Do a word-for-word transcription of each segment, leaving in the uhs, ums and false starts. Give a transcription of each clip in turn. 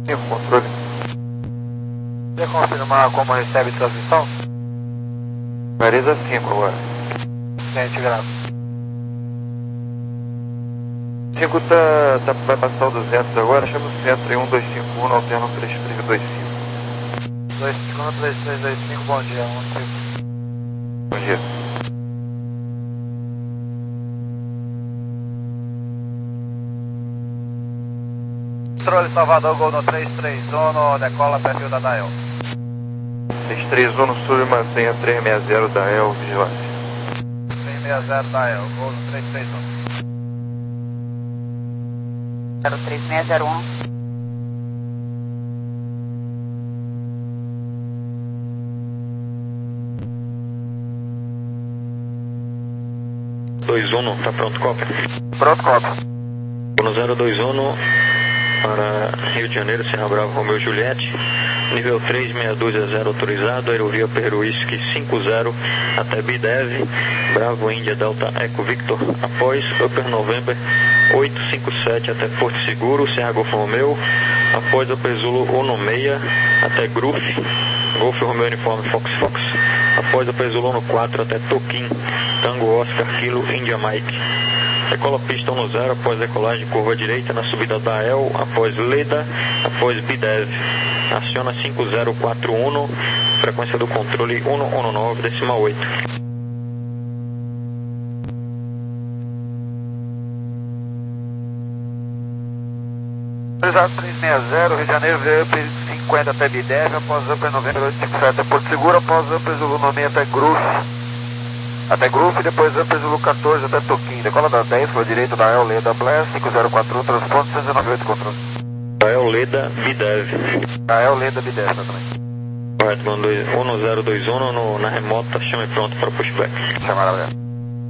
Sim, controle. Você confirmar como recebe transmissão? Marisa cinco agora. Gente, grave. cinco tá, tá, vai passar o duzentos agora, chama o centro em um dois cinco um, alterno três três dois cinco. dois cinco um, três três dois cinco, bom dia. Bom dia. Controle Salvador, Gol no três três um, decola perfil da Dael. três três um no sul e mantenha três seis zero da E L, vigilância. três seis zero da E L, Gol no três três um. zero três seis zero um. dois um, tá pronto, cópia? Pronto, cópia. No zero dois um para Rio de Janeiro, Serra Brava, Romeu Juliette, nível três, meia dúzia zero autorizado, aerovia Peruísque cinco zero até Bidev, Bravo Índia Delta Eco Victor, após Upper November oito cinco sete até Porto Seguro, Serra Golfo Romeu, após Upper Zulu Uno seis até Gruf, Golf Romeu Uniforme Fox Fox, após Upper Zulu Uno quatro até Toquim, Tango Oscar Kilo India Mike. Decola pista no zero após decolagem curva direita na subida da E L, após Leda, após Bidev. Aciona cinco zero quatro um, frequência do controle um um nove, decimal oito. três seis zero, Rio de Janeiro, V Up cinquenta até Bidev, após Upper November oito cinco sete até Porto Seguro, após Upper Zulu nove até Gruf. Até Gruf e depois Upper Zulu quatorze até Toquim. Decola da dez, para direita da E L, Leda Blast, cinco zero quatro um, transporte cento e noventa e oito, controle. A E L Leda Bidev. A E L, Leda Bidev também. Correto, um zero dois um no, na remota, chame pronto para pushback. Chamar a mulher.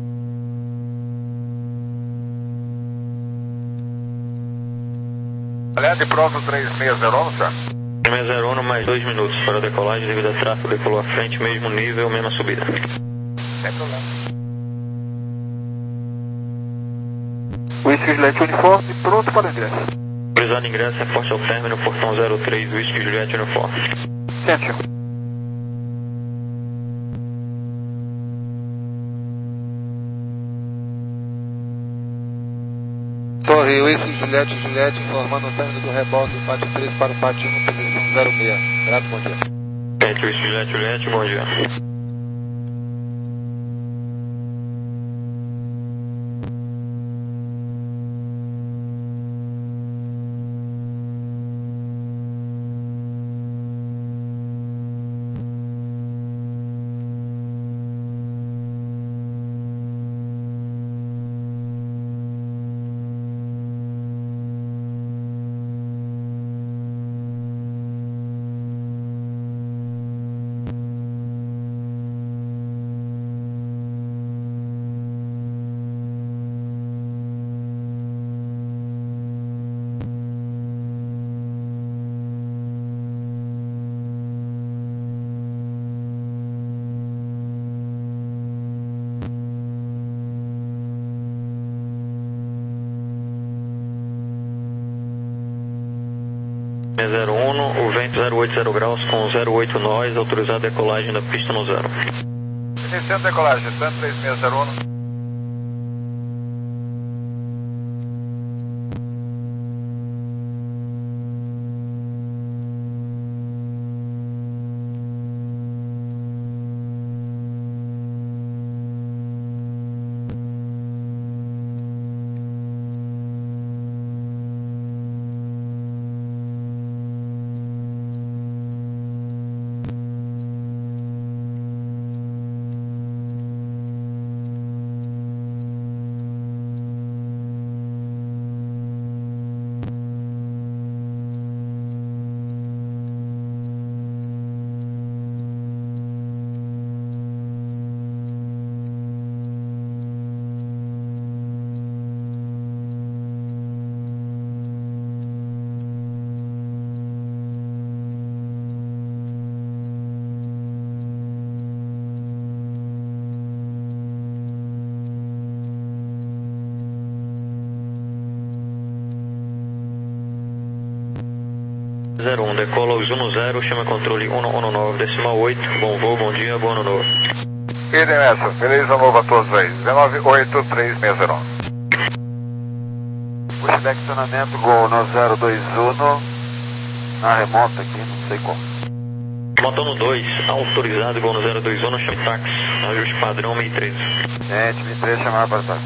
Aliás, pronto três seis zero um, senhor? três seis zero um mais dois minutos para decolagem devido a tráfego, decolou à frente, mesmo nível, mesma subida. Sem problema. Whisky Juliette Uniforme, pronto para o ingresso. Autorizado ingresso, reforço ao término, portão zero três, Whisky Juliette Uniforme. Centro. Torre, Whisky Juliette Juliette, informando o término do reboque do pátio três para o pátio um, posição zero seis. Grato, bom dia. Centro, Whisky Juliette Juliette, bom dia. seis zero um, o vento zero oito zero graus com zero oito nós, autorizado a decolagem da pista no zero. Iniciando decolagem, tanto três seis zero um. zero um, decola os um zero, chama controle um um nove, decimal oito, bom voo, bom dia, bom ano novo. Idem essa, feliz ano novo a todos aí, dezenove oito três seis zero um. Pushback estacionamento, Gol no zero dois um, na remonta aqui, não sei como. Motono dois, autorizado, Gol no zero dois um, chame táxi, ajuste padrão mil e treze. Gente, mil e treze chamar para táxi.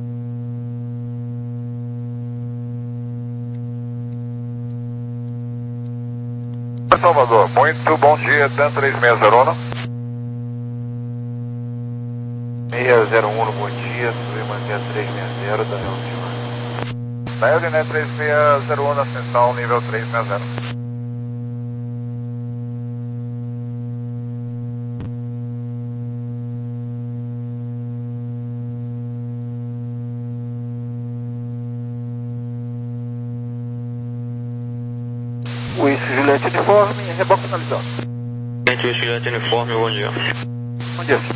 Salvador, muito bom dia, Dan três seis zero um. seis zero um, bom dia, subi manter três seis zero, da última. Daí né, três seis zero um na ascensão, nível três seis zero. Whisky Juliette uniforme, reboque finalizado. Gente, Whisky Juliette uniforme, bom dia. Bom dia.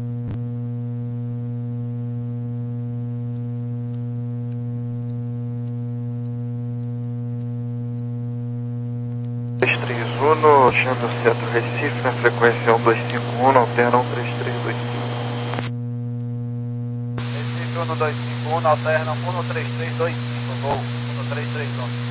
três três um, chama o centro Recife, na frequência um dois cinco um, alterna um três três dois cinco. Recife um dois cinco um, alterna um três três dois cinco, voo um três três um.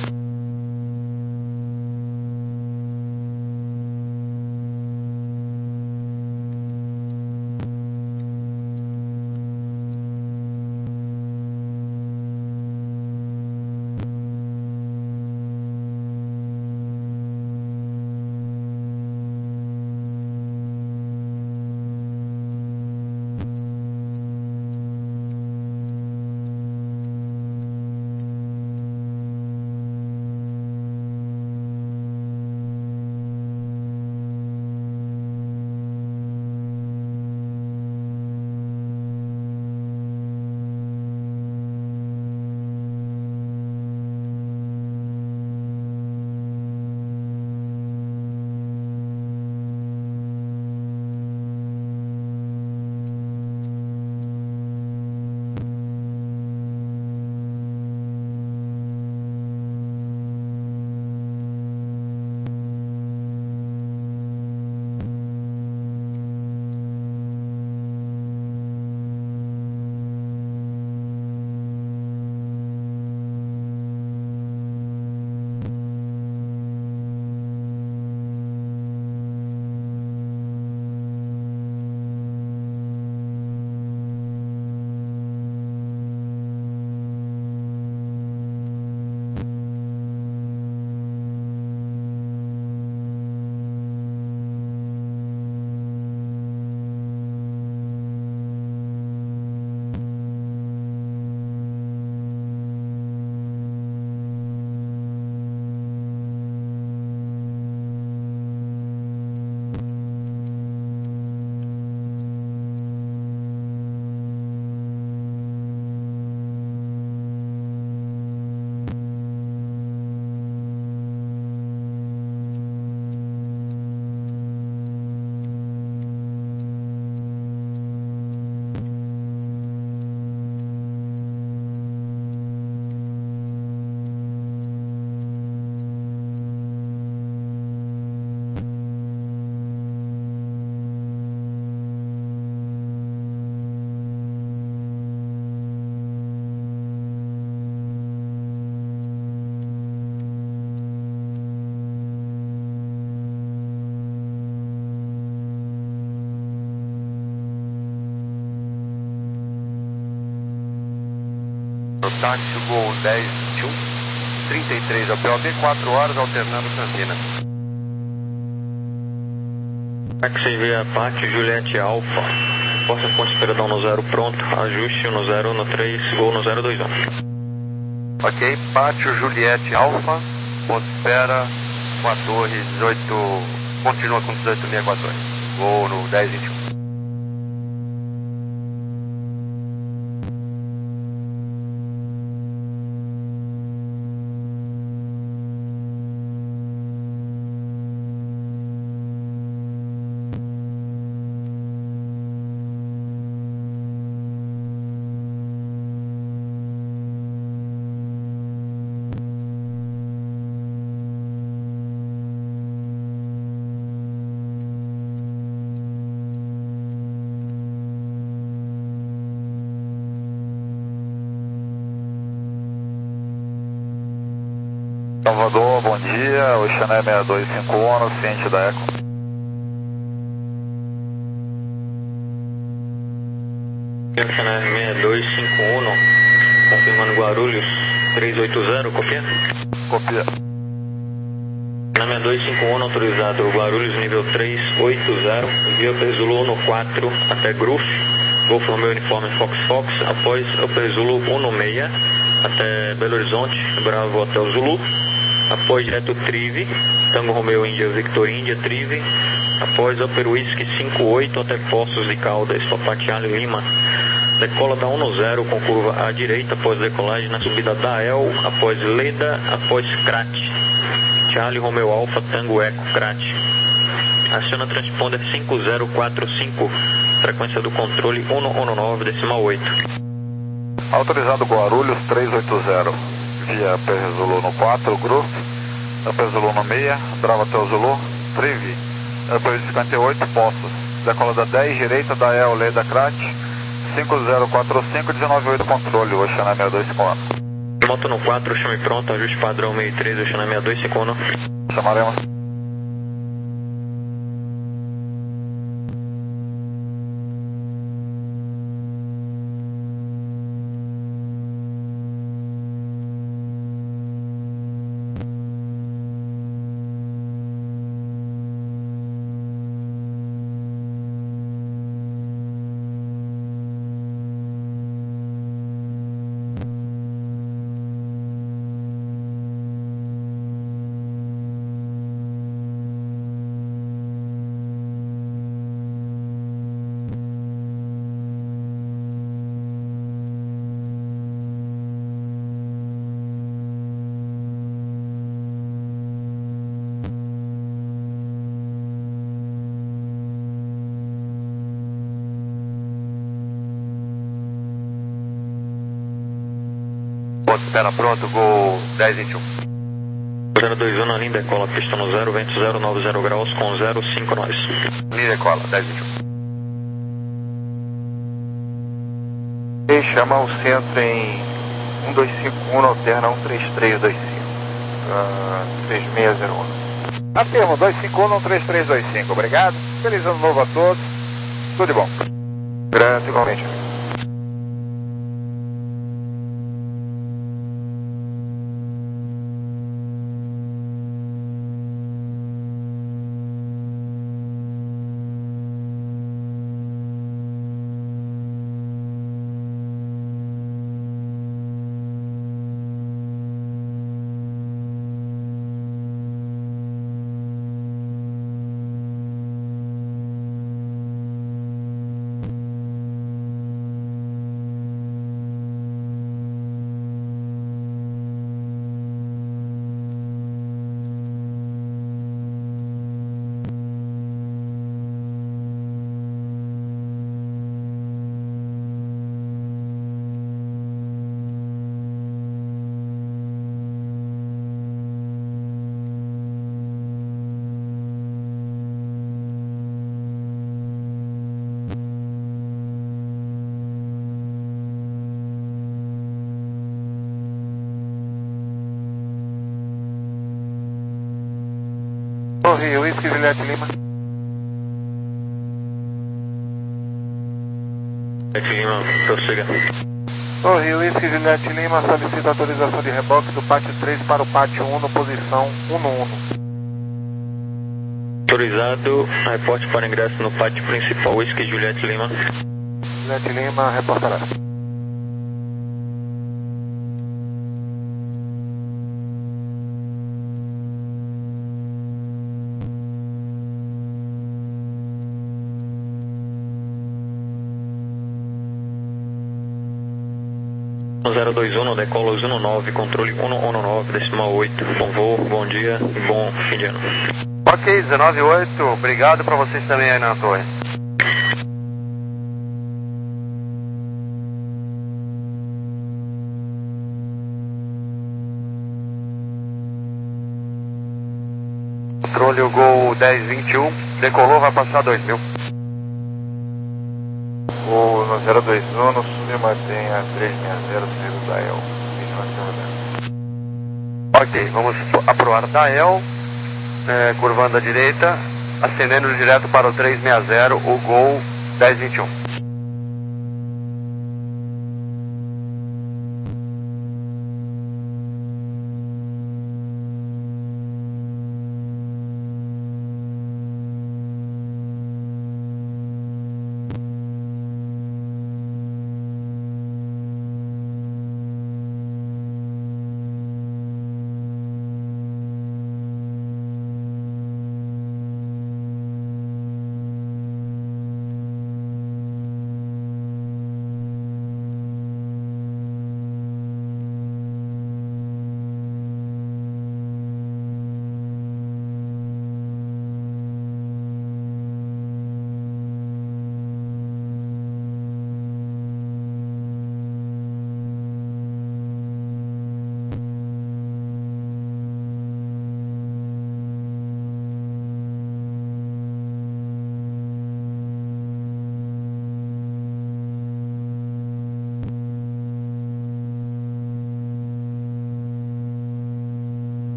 Táxi Gol dez vinte e um, trinta e três ao P O B, quatro horas alternando Campina. Táxi via Pátio Juliette Alfa, Porta Ponte Esperadão no zero pronto, ajuste no zero no três, Gol no zero dois um. Ok, Pátio Juliette Alfa, ponto espera com a torre dezoito, continua com dezoito sessenta e quatro, Gol no dez vinte e um. Salvador, bom dia, o Xané seis dois cinco um, ciente da Eco. Xané seis dois cinco um, confirmando Guarulhos três oito zero, copia? Copia. Na seis dois cinco um, autorizado Guarulhos nível três oito zero, via Pesulo um quatro até Gruf, Golf Romeo Uniforme Fox Fox, após o Pesulo um seis até Belo Horizonte, Bravo Hotel Zulu, após direto Trive, Tango Romeo Índia Victor Índia Trive, após Upper Whisky cinco oito até Poços de Caldas, Papa Charlie Lima, decola da um zero com curva à direita após decolagem na subida da El, após Leda, após Crat, Charlie Romeo Alpha Tango Eco Crat. Aciona transponder cinco zero quatro cinco, frequência do controle um um nove decimal oito. Autorizado Guarulhos três oito zero, via Pesulo no quatro, Gruf, Pesulo no seis, Bravo Hotel Zulu, Trivi, Upper cinquenta e oito, Poços, decola da dez, direita da El, Leda Crat, cinco zero quatro cinco, dezenove oito controle, Oxané seis dois cinco um. Moto no quatro, chame pronto, ajuste padrão seis três, Oxané seis dois cinco um. Chamaremos. Espera pronto, Gol dez vinte e um. zero dois um na linha decola, pista no zero, vento zero nove zero graus com zero cinco nós. Linha decola, dez vinte e um. E chama o centro em um dois cinco um, alterna um três três dois cinco, uh, três seis zero um. Afirmo, dois cinco um, três três dois cinco, obrigado. Feliz ano novo a todos. Tudo de bom. Graças igualmente. Rio, Whisky Juliette Lima. Juliette Lima, prossiga. O Rio, Whisky Juliette Lima, solicita autorização de reboque do pátio três para o pátio um, posição um no um. Autorizado, reporte para ingresso no pátio principal, Whisky Juliette Lima. Juliette Lima, reportará. zero dois um, decola um nove, controle um um nove, decimal oito. Bom voo, bom dia e bom fim de ano. Ok, dezenove oito, obrigado para vocês também aí na torre. Controle o Gol dez vinte e um, decolou, vai passar dois mil. O no zero dois um, no sul mantém a três seis zero, saindo da E L. Ok, vamos aproar Dael, é, curvando à direita, ascendendo direto para o três seis zero, o Gol dez vinte e um.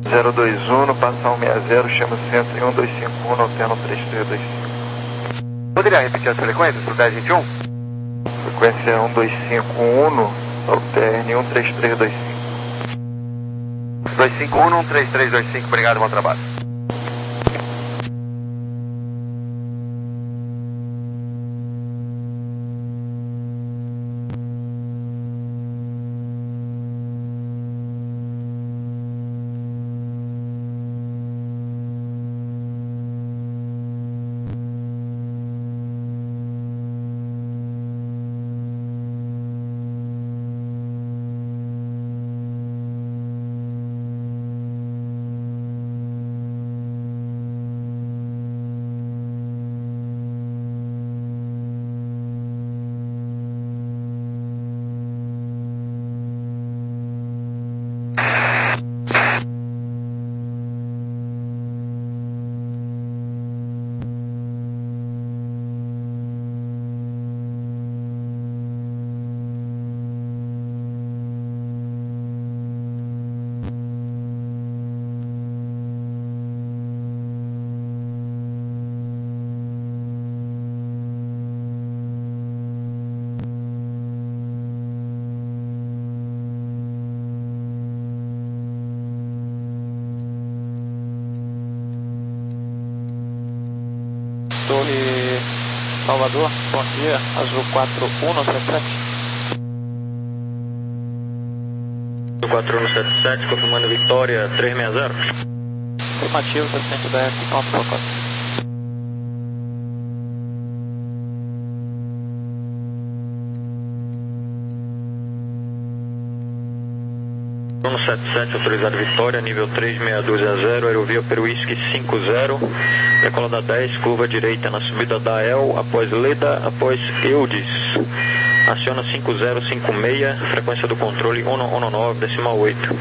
zero dois um, passa um seis zero, chama o centro em um dois cinco um, alterno três três dois cinco. Poderia repetir as frequências pro dez vinte e um? Frequência um dois cinco um, alterne um três três dois cinco. dois cinco um, um três três dois cinco, obrigado, bom trabalho. Torre Salvador, bom dia, Azul quatro um sete sete. Azul quatro um sete sete, confirmando Vitória três seis zero. Afirmativo, assistente da F, pronto, pacote. um sete sete, autorizado Vitória, nível três seis dois zero, aerovia Peruísque cinco zero, decola da dez, curva direita na subida da E L, após Leda, após Eudes. Aciona cinco zero cinco seis, frequência do controle um nove decimal oito.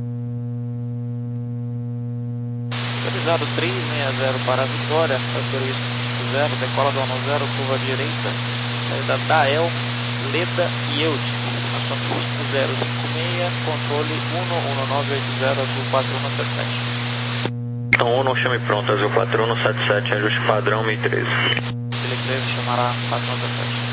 Autorizado três seis zero para a Vitória, Peruísque cinco zero, decola do um zero, curva direita, saída da E L, Leda e Eudes. cinco zero cinco seis, controle um nove oito zero, Azul quatro um sete sete. Então um, chame pronto, Azul quatro um sete sete, ajuste padrão mil e treze. Ele treze chamará quatro um sete sete.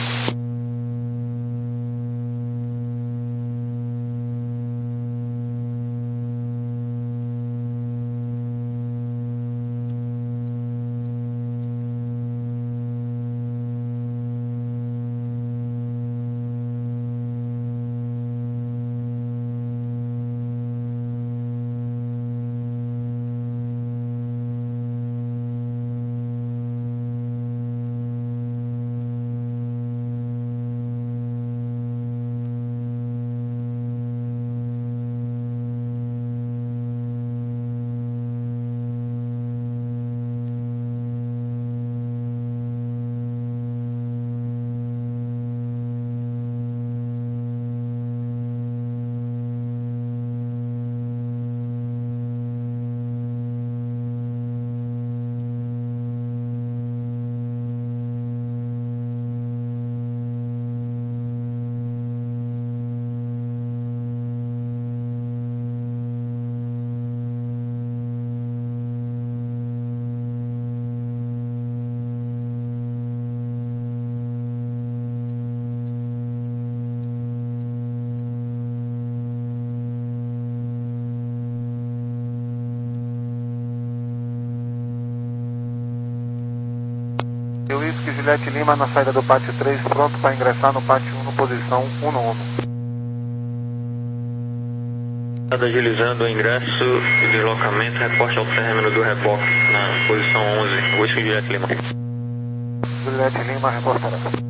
Whisky Juliette Lima na saída do pátio três, pronto para ingressar no pátio um, posição um no um. Agilizando o ingresso e deslocamento, reporte ao término do reboque na posição onze, Whisky Juliette Lima. Juliette Lima, reportará.